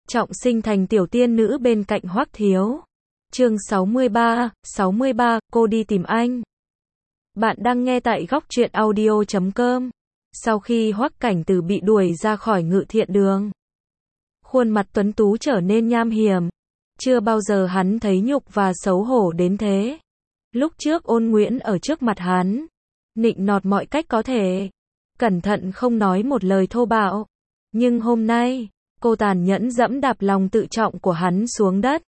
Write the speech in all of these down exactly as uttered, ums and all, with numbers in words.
trọng sinh thành tiểu tiên nữ bên cạnh Hoắc Thiếu. Chương sáu mươi ba, sáu mươi ba, cô đi tìm anh. Bạn đang nghe tại góc truyện audio chấm com. Sau khi Hoắc Cảnh Tử bị đuổi ra khỏi Ngự Thiện Đường, khuôn mặt tuấn tú trở nên nham hiểm. Chưa bao giờ hắn thấy nhục và xấu hổ đến thế. Lúc trước Ôn Nguyễn ở trước mặt hắn, nịnh nọt mọi cách có thể, cẩn thận không nói một lời thô bạo. Nhưng hôm nay, cô tàn nhẫn dẫm đạp lòng tự trọng của hắn xuống đất.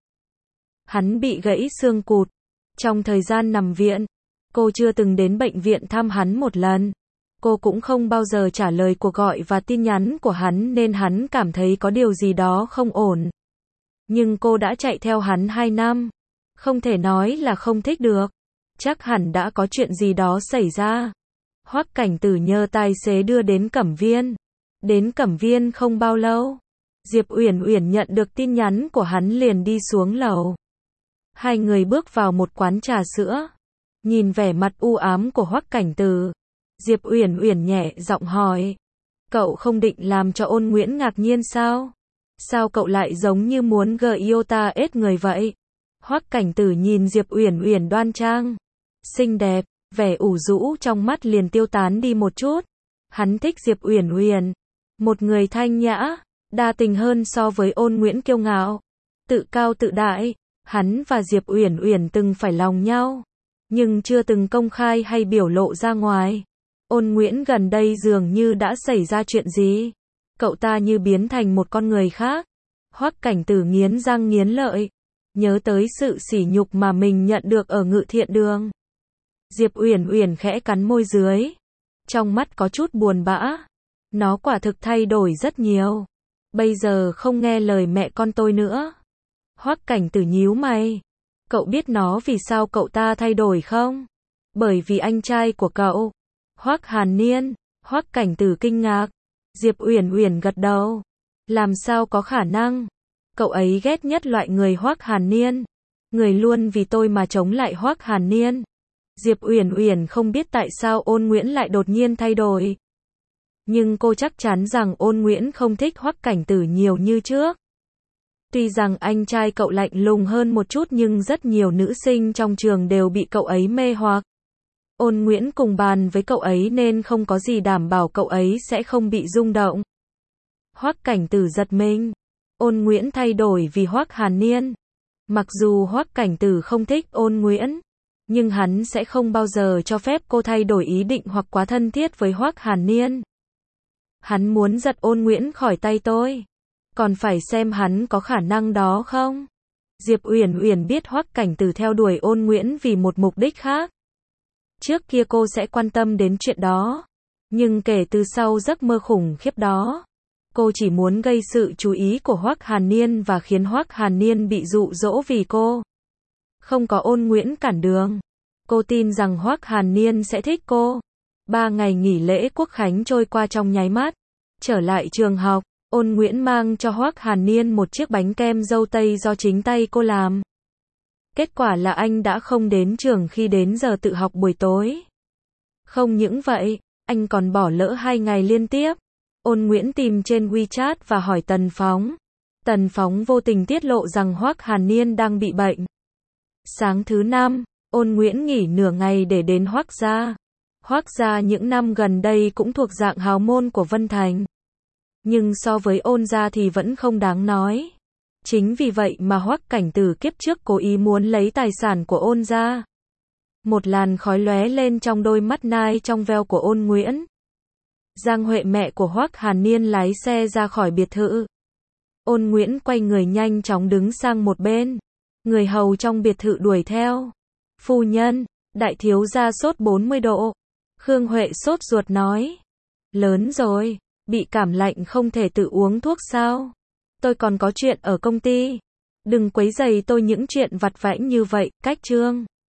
Hắn bị gãy xương cụt. Trong thời gian nằm viện, cô chưa từng đến bệnh viện thăm hắn một lần. Cô cũng không bao giờ trả lời cuộc gọi và tin nhắn của hắn nên hắn cảm thấy có điều gì đó không ổn. Nhưng cô đã chạy theo hắn hai năm. Không thể nói là không thích được. Chắc hẳn đã có chuyện gì đó xảy ra. Hoắc Cảnh Tử nhờ tài xế đưa đến Cẩm Viên. Đến Cẩm Viên không bao lâu, Diệp Uyển Uyển nhận được tin nhắn của hắn liền đi xuống lầu. Hai người bước vào một quán trà sữa. Nhìn vẻ mặt u ám của Hoắc Cảnh Tử, Diệp Uyển Uyển nhẹ giọng hỏi: "Cậu không định làm cho Ôn Nguyễn ngạc nhiên sao? Sao cậu lại giống như muốn gờ yêu ta ết người vậy?" Hoắc Cảnh Tử nhìn Diệp Uyển Uyển đoan trang, xinh đẹp, vẻ ủ rũ trong mắt liền tiêu tán đi một chút. Hắn thích Diệp Uyển Uyển, một người thanh nhã, đa tình hơn so với Ôn Nguyễn kiêu ngạo, tự cao tự đại. Hắn và Diệp Uyển Uyển từng phải lòng nhau, nhưng chưa từng công khai hay biểu lộ ra ngoài. Ôn Nguyễn gần đây dường như đã xảy ra chuyện gì? Cậu ta như biến thành một con người khác. Hoắc Cảnh Tử nghiến răng nghiến lợi, nhớ tới sự sỉ nhục mà mình nhận được ở Ngự Thiện Đường. Diệp Uyển Uyển khẽ cắn môi dưới, trong mắt có chút buồn bã. Nó quả thực thay đổi rất nhiều. Bây giờ không nghe lời mẹ con tôi nữa. Hoắc Cảnh Tử nhíu mày. Cậu biết nó vì sao cậu ta thay đổi không? Bởi vì anh trai của cậu, Hoắc Hàn Niên. Hoắc Cảnh Tử kinh ngạc. Diệp Uyển Uyển gật đầu. Làm sao có khả năng? Cậu ấy ghét nhất loại người Hoắc Hàn Niên. Người luôn vì tôi mà chống lại Hoắc Hàn Niên. Diệp Uyển Uyển không biết tại sao Ôn Nguyễn lại đột nhiên thay đổi. Nhưng cô chắc chắn rằng Ôn Nguyễn không thích Hoắc Cảnh Tử nhiều như trước. Tuy rằng anh trai cậu lạnh lùng hơn một chút nhưng rất nhiều nữ sinh trong trường đều bị cậu ấy mê hoặc. Ôn Nguyễn cùng bàn với cậu ấy nên không có gì đảm bảo cậu ấy sẽ không bị rung động. Hoắc Cảnh Tử giật mình. Ôn Nguyễn thay đổi vì Hoắc Hàn Niên. Mặc dù Hoắc Cảnh Tử không thích Ôn Nguyễn, nhưng hắn sẽ không bao giờ cho phép cô thay đổi ý định hoặc quá thân thiết với Hoắc Hàn Niên. Hắn muốn giật Ôn Nguyễn khỏi tay tôi. Còn phải xem hắn có khả năng đó không? Diệp Uyển Uyển biết Hoắc Cảnh Tử theo đuổi Ôn Nguyễn vì một mục đích khác. Trước kia cô sẽ quan tâm đến chuyện đó. Nhưng kể từ sau giấc mơ khủng khiếp đó, cô chỉ muốn gây sự chú ý của Hoắc Hàn Niên và khiến Hoắc Hàn Niên bị dụ dỗ vì cô. Không có Ôn Nguyễn cản đường, cô tin rằng Hoắc Hàn Niên sẽ thích cô. Ba ngày nghỉ lễ Quốc Khánh trôi qua trong nháy mắt. Trở lại trường học, Ôn Nguyễn mang cho Hoắc Hàn Niên một chiếc bánh kem dâu tây do chính tay cô làm. Kết quả là anh đã không đến trường khi đến giờ tự học buổi tối. Không những vậy, anh còn bỏ lỡ hai ngày liên tiếp. Ôn Nguyễn tìm trên WeChat và hỏi Tần Phóng. Tần Phóng vô tình tiết lộ rằng Hoắc Hàn Niên đang bị bệnh. Sáng thứ năm, Ôn Nguyễn nghỉ nửa ngày để đến Hoắc gia. Hoắc gia những năm gần đây cũng thuộc dạng hào môn của Vân Thành. Nhưng so với Ôn gia thì vẫn không đáng nói. Chính vì vậy mà Hoắc Cảnh Tử kiếp trước cố ý muốn lấy tài sản của Ôn gia. Một làn khói lóe lên trong đôi mắt nai trong veo của Ôn Nguyễn. Giang Huệ mẹ của Hoắc Hàn Niên lái xe ra khỏi biệt thự. Ôn Nguyễn quay người nhanh chóng đứng sang một bên. Người hầu trong biệt thự đuổi theo. Phu nhân, đại thiếu gia sốt bốn mươi độ. Khương Huệ sốt ruột nói. Lớn rồi, bị cảm lạnh không thể tự uống thuốc sao? Tôi còn có chuyện ở công ty. Đừng quấy rầy tôi những chuyện vặt vãnh như vậy, cách chương.